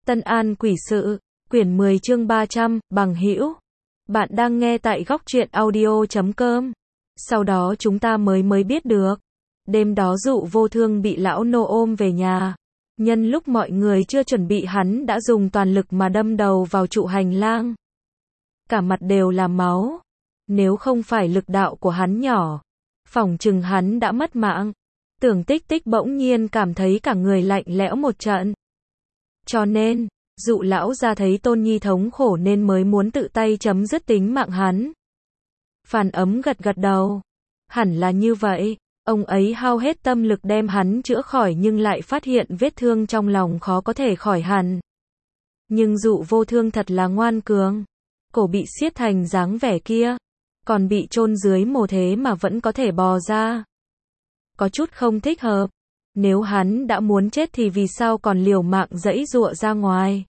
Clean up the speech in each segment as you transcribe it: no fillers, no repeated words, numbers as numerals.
Tân An Quỷ Sự, quyển 10 chương 300, bằng hữu. Bạn đang nghe tại góc truyện audio.com. Sau đó chúng ta mới biết được. Đêm đó Dụ Vô Thương bị lão nô ôm về nhà. Nhân lúc mọi người chưa chuẩn bị hắn đã dùng toàn lực mà đâm đầu vào trụ hành lang. Cả mặt đều là máu. Nếu không phải lực đạo của hắn nhỏ, phỏng chừng hắn đã mất mạng. Tưởng Tích Tích bỗng nhiên cảm thấy cả người lạnh lẽo một trận. Cho nên, Dụ lão ra thấy Tôn Nhi thống khổ nên mới muốn tự tay chấm dứt tính mạng hắn. Phàn Ấm gật gật đầu. Hẳn là như vậy, ông ấy hao hết tâm lực đem hắn chữa khỏi nhưng lại phát hiện vết thương trong lòng khó có thể khỏi hẳn. Nhưng Dụ Vô Thương thật là ngoan cường. Cổ bị siết thành dáng vẻ kia, còn bị chôn dưới mồ thế mà vẫn có thể bò ra. Có chút không thích hợp. Nếu hắn đã muốn chết thì vì sao còn liều mạng giãy giụa ra ngoài?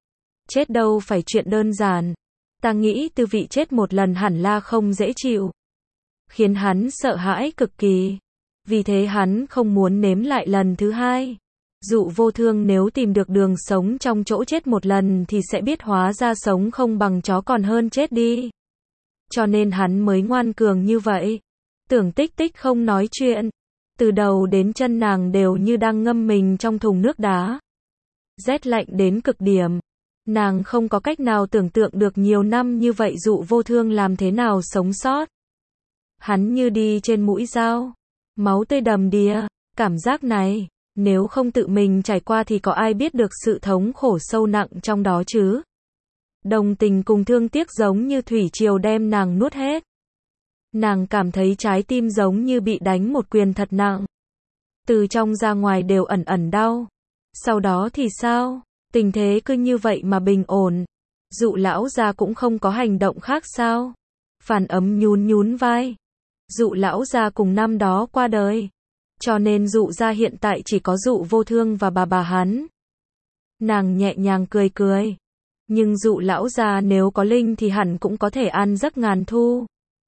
Chết đâu phải chuyện đơn giản. Ta nghĩ tư vị chết một lần hẳn là không dễ chịu. Khiến hắn sợ hãi cực kỳ. Vì thế hắn không muốn nếm lại lần thứ hai. Dụ Vô Thương nếu tìm được đường sống trong chỗ chết một lần thì sẽ biết hóa ra sống không bằng chó còn hơn chết đi. Cho nên hắn mới ngoan cường như vậy. Tưởng Tích Tích không nói chuyện. Từ đầu đến chân nàng đều như đang ngâm mình trong thùng nước đá. Rét lạnh đến cực điểm. Nàng không có cách nào tưởng tượng được nhiều năm như vậy Dụ Vô Thương làm thế nào sống sót. Hắn như đi trên mũi dao. Máu tươi đầm đìa. Cảm giác này, nếu không tự mình trải qua thì có ai biết được sự thống khổ sâu nặng trong đó chứ. Đồng tình cùng thương tiếc giống như thủy triều đem nàng nuốt hết. Nàng cảm thấy trái tim giống như bị đánh một quyền thật nặng. Từ trong ra ngoài đều ẩn ẩn đau. Sau đó thì sao? Tình thế cứ như vậy mà bình ổn. Dụ lão gia cũng không có hành động khác sao? Phàn Ấm nhún vai. Dụ lão gia cùng năm đó qua đời. Cho nên Dụ gia hiện tại chỉ có Dụ Vô Thương và bà hắn. Nàng nhẹ nhàng cười. Nhưng Dụ lão gia nếu có linh thì hẳn cũng có thể ăn giấc ngàn thu.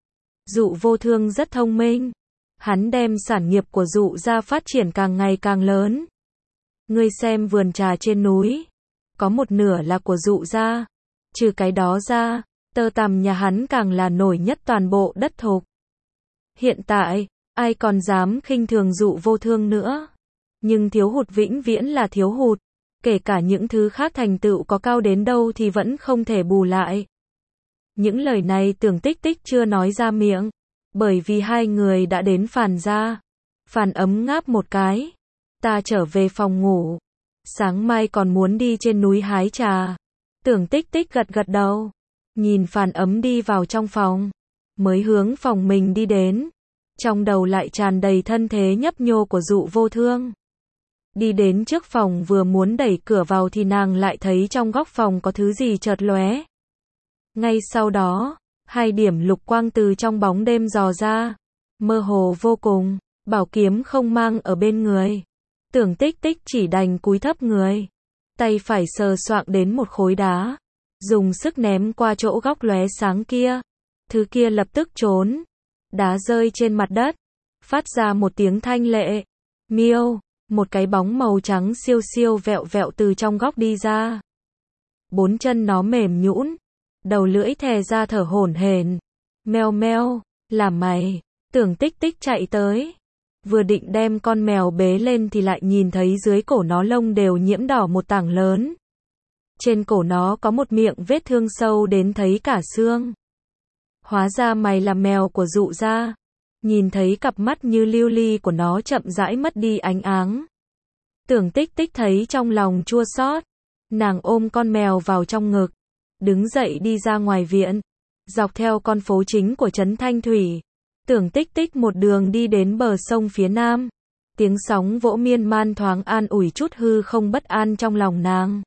Dụ Vô Thương rất thông minh. Hắn đem sản nghiệp của Dụ gia phát triển càng ngày càng lớn. Ngươi xem vườn trà trên núi. Có một nửa là của Dụ gia. Trừ cái đó ra, tơ tằm nhà hắn càng là nổi nhất toàn bộ đất thục. Hiện tại, ai còn dám khinh thường Dụ Vô Thương nữa. Nhưng thiếu hụt vĩnh viễn là thiếu hụt. Kể cả những thứ khác thành tựu có cao đến đâu thì vẫn không thể bù lại. Những lời này Tưởng Tích Tích chưa nói ra miệng. Bởi vì hai người đã đến Phàn gia. Phàn Ấm ngáp một cái. Ta trở về phòng ngủ. Sáng mai còn muốn đi trên núi hái trà. Tưởng Tích Tích gật đầu. Nhìn Phàn Ấm đi vào trong phòng. Mới hướng phòng mình đi đến. Trong đầu lại tràn đầy thân thế nhấp nhô của Dụ Vô Thương. Đi đến trước phòng vừa muốn đẩy cửa vào thì nàng lại thấy trong góc phòng có thứ gì chợt lóe. Ngay sau đó, hai điểm lục quang từ trong bóng đêm dò ra. Mơ hồ vô cùng, bảo kiếm không mang ở bên người. Tưởng Tích Tích chỉ đành cúi thấp người. Tay phải sờ soạng đến một khối đá. Dùng sức ném qua chỗ góc lóe sáng kia. Thứ kia lập tức trốn. Đá rơi trên mặt đất. Phát ra một tiếng thanh lệ. Miêu, một cái bóng màu trắng siêu vẹo vẹo từ trong góc đi ra. Bốn chân nó mềm nhũn. Đầu lưỡi thè ra thở hổn hển. Meo, làm mày. Tưởng Tích Tích chạy tới. Vừa định đem con mèo bế lên thì lại nhìn thấy dưới cổ nó lông đều nhiễm đỏ một tảng lớn. Trên cổ nó có một miệng vết thương sâu đến thấy cả xương. Hóa ra mày là mèo của Dụ gia. Nhìn thấy cặp mắt như lưu ly của nó chậm rãi mất đi ánh áng. Tưởng Tích Tích thấy trong lòng chua xót. Nàng ôm con mèo vào trong ngực. Đứng dậy đi ra ngoài viện. Dọc theo con phố chính của trấn Thanh Thủy. Tưởng Tích Tích một đường đi đến bờ sông phía nam. Tiếng sóng vỗ miên man thoáng an ủi chút hư không bất an trong lòng nàng.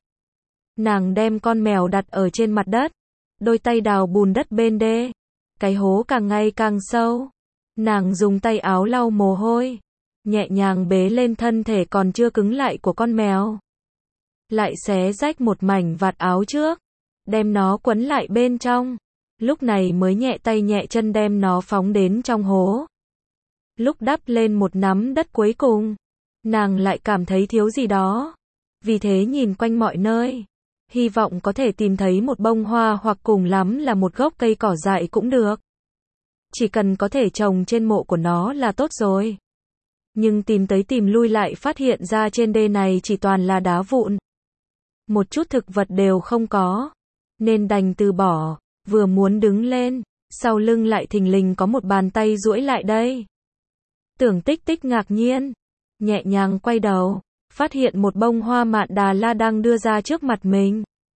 Nàng đem con mèo đặt ở trên mặt đất. Đôi tay đào bùn đất bên đê. Cái hố càng ngày càng sâu. Nàng dùng tay áo lau mồ hôi. Nhẹ nhàng bế lên thân thể còn chưa cứng lại của con mèo. Lại xé rách một mảnh vạt áo trước. Đem nó quấn lại bên trong. Lúc này mới nhẹ tay nhẹ chân đem nó phóng đến trong hố. Lúc đắp lên một nắm đất cuối cùng, nàng lại cảm thấy thiếu gì đó. Vì thế nhìn quanh mọi nơi, hy vọng có thể tìm thấy một bông hoa hoặc cùng lắm là một gốc cây cỏ dại cũng được. Chỉ cần có thể trồng trên mộ của nó là tốt rồi. Nhưng tìm tới tìm lui lại phát hiện ra trên đê này chỉ toàn là đá vụn. Một chút thực vật đều không có. Nên đành từ bỏ, vừa muốn đứng lên, sau lưng lại thình lình có một bàn tay duỗi lại đây. Tưởng Tích Tích ngạc nhiên, nhẹ nhàng quay đầu, phát hiện một bông hoa mạn đà la đang đưa ra trước mặt mình.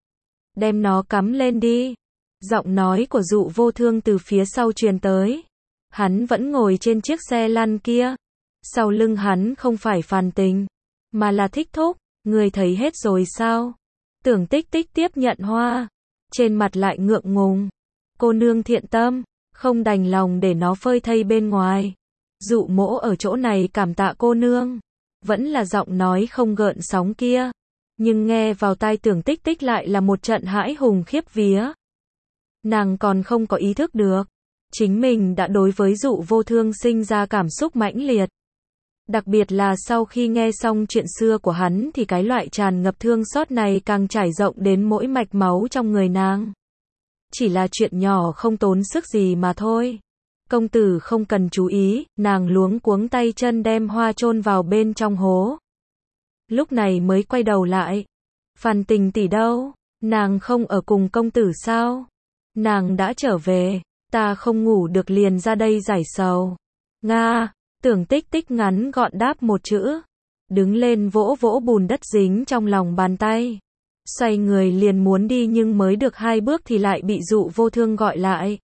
Đem nó cắm lên đi. Giọng nói của Dụ Vô Thương từ phía sau truyền tới. Hắn vẫn ngồi trên chiếc xe lăn kia. Sau lưng hắn không phải Phàn Tình, mà là Thích Thúc. Người thấy hết rồi sao? Tưởng Tích Tích tiếp nhận hoa, trên mặt lại ngượng ngùng. Cô nương thiện tâm, không đành lòng để nó phơi thây bên ngoài. Dụ Mỗ ở chỗ này cảm tạ cô nương. Vẫn là giọng nói không gợn sóng kia, nhưng nghe vào tai Tưởng Tích Tích lại là một trận hãi hùng khiếp vía. Nàng còn không có ý thức được, chính mình đã đối với Dụ Vô Thương sinh ra cảm xúc mãnh liệt. Đặc biệt là sau khi nghe xong chuyện xưa của hắn thì cái loại tràn ngập thương xót này càng trải rộng đến mỗi mạch máu trong người nàng. Chỉ là chuyện nhỏ không tốn sức gì mà thôi. Công tử không cần chú ý, nàng luống cuống tay chân đem hoa chôn vào bên trong hố. Lúc này mới quay đầu lại. Phàn Tình tỷ đâu? Nàng không ở cùng công tử sao? Nàng đã trở về, ta không ngủ được liền ra đây giải sầu. Nga, Tưởng Tích Tích ngắn gọn đáp một chữ. Đứng lên vỗ vỗ bùn đất dính trong lòng bàn tay. Xoay người liền muốn đi nhưng mới được 2 bước thì lại bị Dụ Vô Thương gọi lại.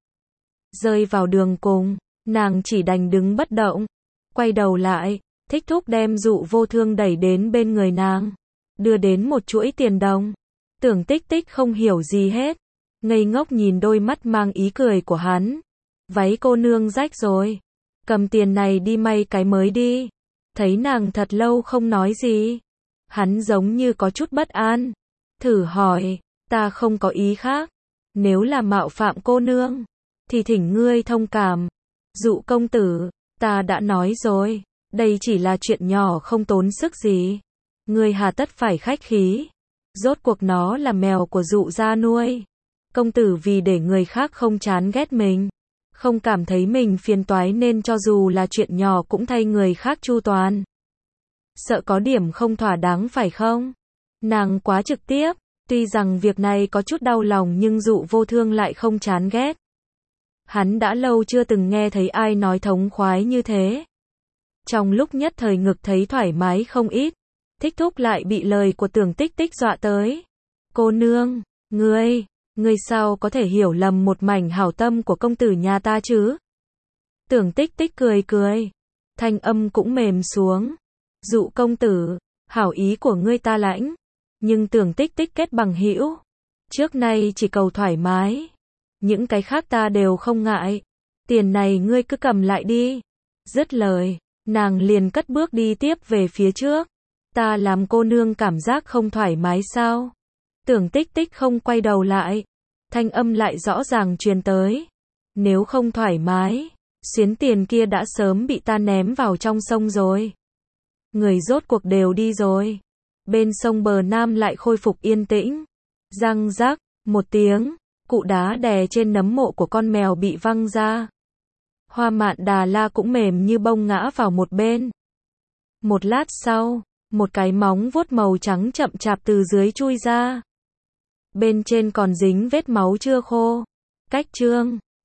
Rơi vào đường cùng, nàng chỉ đành đứng bất động. Quay đầu lại, Thích Thúc đem Dụ Vô Thương đẩy đến bên người nàng. Đưa đến một chuỗi tiền đồng. Tưởng Tích Tích không hiểu gì hết. Ngây ngốc nhìn đôi mắt mang ý cười của hắn. Váy cô nương rách rồi. Cầm tiền này đi may cái mới đi. Thấy nàng thật lâu không nói gì. Hắn giống như có chút bất an. Thử hỏi, ta không có ý khác. Nếu là mạo phạm cô nương, thì thỉnh ngươi thông cảm. Dụ công tử, ta đã nói rồi. Đây chỉ là chuyện nhỏ không tốn sức gì. Ngươi hà tất phải khách khí. Rốt cuộc nó là mèo của Dụ gia nuôi. Công tử vì để người khác không chán ghét mình, không cảm thấy mình phiền toái nên cho dù là chuyện nhỏ cũng thay người khác chu toàn. Sợ có điểm không thỏa đáng phải không? Nàng quá trực tiếp, tuy rằng việc này có chút đau lòng nhưng Dụ Vô Thương lại không chán ghét. Hắn đã lâu chưa từng nghe thấy ai nói thống khoái như thế. Trong lúc nhất thời ngực thấy thoải mái không ít, Thích Thúc lại bị lời của Tưởng Tích Tích dọa tới. Cô nương, ngươi sao có thể hiểu lầm một mảnh hảo tâm của công tử nhà ta chứ? Tưởng Tích Tích cười cười, thanh âm cũng mềm xuống. Dụ công tử, hảo ý của ngươi ta lãnh, nhưng Tưởng Tích Tích kết bằng hữu. Trước nay chỉ cầu thoải mái, những cái khác ta đều không ngại. Tiền này ngươi cứ cầm lại đi. Dứt lời, nàng liền cất bước đi tiếp về phía trước. Ta làm cô nương cảm giác không thoải mái sao? Tưởng Tích Tích không quay đầu lại, thanh âm lại rõ ràng truyền tới. Nếu không thoải mái, xuyến tiền kia đã sớm bị ta ném vào trong sông rồi. Người rốt cuộc đều đi rồi. Bên sông bờ nam lại khôi phục yên tĩnh. Răng rắc, một tiếng, cụ đá đè trên nấm mộ của con mèo bị văng ra. Hoa mạn đà la cũng mềm như bông ngã vào một bên. Một lát sau, một cái móng vuốt màu trắng chậm chạp từ dưới chui ra. Bên trên còn dính vết máu chưa khô. Cách chương